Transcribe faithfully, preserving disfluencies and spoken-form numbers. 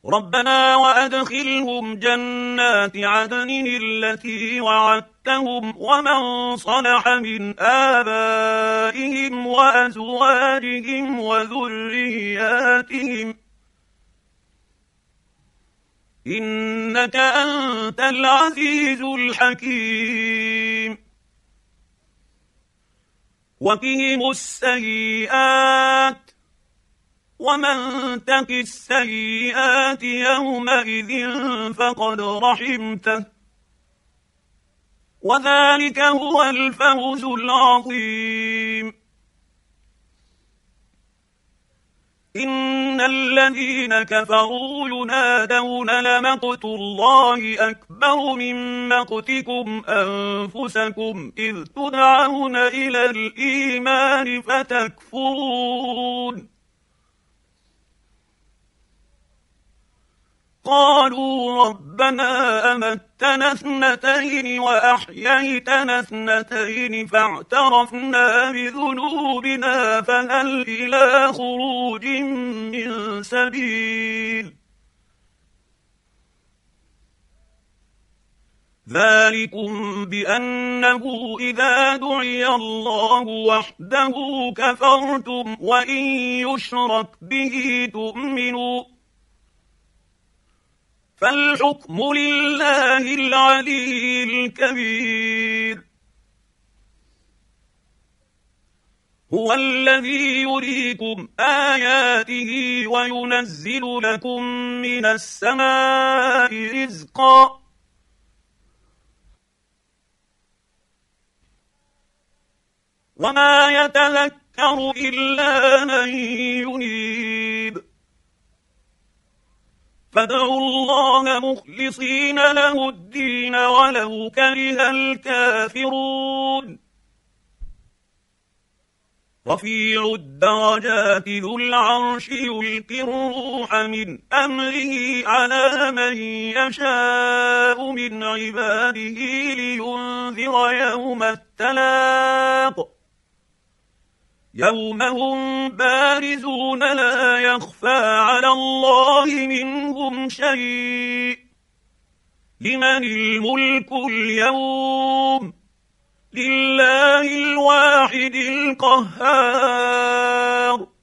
ربنا وأدخلهم جنات عدن التي وعدتهم ومن صلح من آبائهم وأزواجهم وذرياتهم إنك أنت العزيز الحكيم. وقهم السيئات ومن تق السيئات يومئذ فقد رحمته وذلك هو الفوز العظيم. إن الذين كفروا ينادون لمقت الله أكبر من مقتكم أنفسكم إذ تدعون إلى الإيمان فتكفرون. قالوا ربنا أمتنا اثنتين وأحييتنا اثنتين فاعترفنا بذنوبنا فهل إلى خروج من سبيل. ذلكم بأنه إذا دعي الله وحده كفرتم وإن يشرك به تؤمنوا فالحكم لله العلي الكبير. هو الذي يريكم آياته وينزل لكم من السماء رزقا وما يتذكر إلا من ينيب. فادعوا الله مخلصين له الدين ولو كره الكافرون. رفيع الدرجات ذو العرش يلقي الروح من أمره على من يشاء من عباده لينذر يوم التلاق يوم هم بارزون لا يخفى على الله منهم شيء. لمن الملك اليوم؟ لله الواحد القهار.